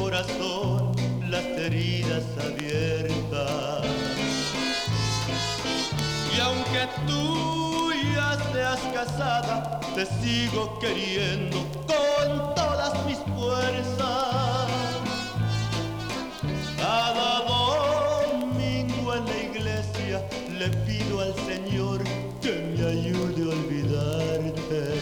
corazón las heridas abiertas. Y aunque tú ya seas casada, te sigo queriendo con todas mis fuerzas. Cada domingo en la iglesia le pido al Señor que me ayude a olvidarte.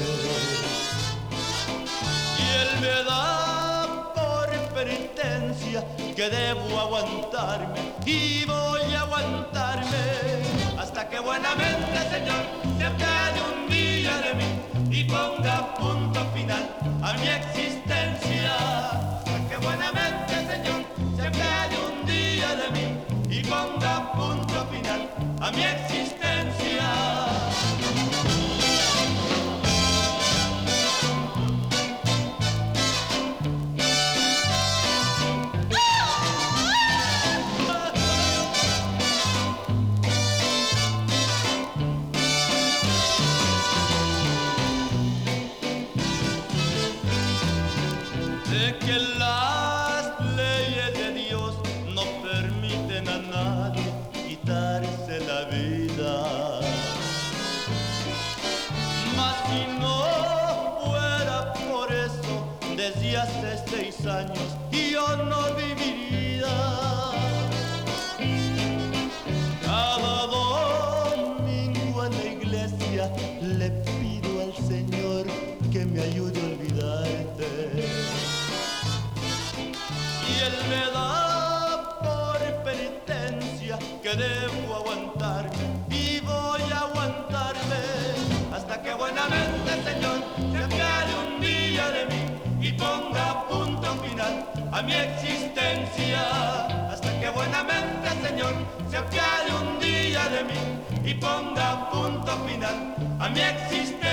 Y Él me da por penitencia que debo aguantarme y voy a aguantarme hasta que buenamente, Señor, se apiade un día de mí y ponga punto final a mi existencia. Hasta que buenamente, Señor, se apiade un día de mí y ponga punto final a mi existencia. Sé que las leyes de Dios no permiten a nadie quitarse la vida. Mas si no fuera por eso, desde hace 6 años yo no viviría. Cada domingo en la iglesia le pido al Señor que me ayude a olvidarte. Y Él me da por penitencia que debo aguantarme y voy a aguantarme hasta que buenamente, Señor, se apiade un día de mí y ponga punto final a mi existencia. Hasta que buenamente, Señor, se apiade un día de mí y ponga punto final a mi existencia.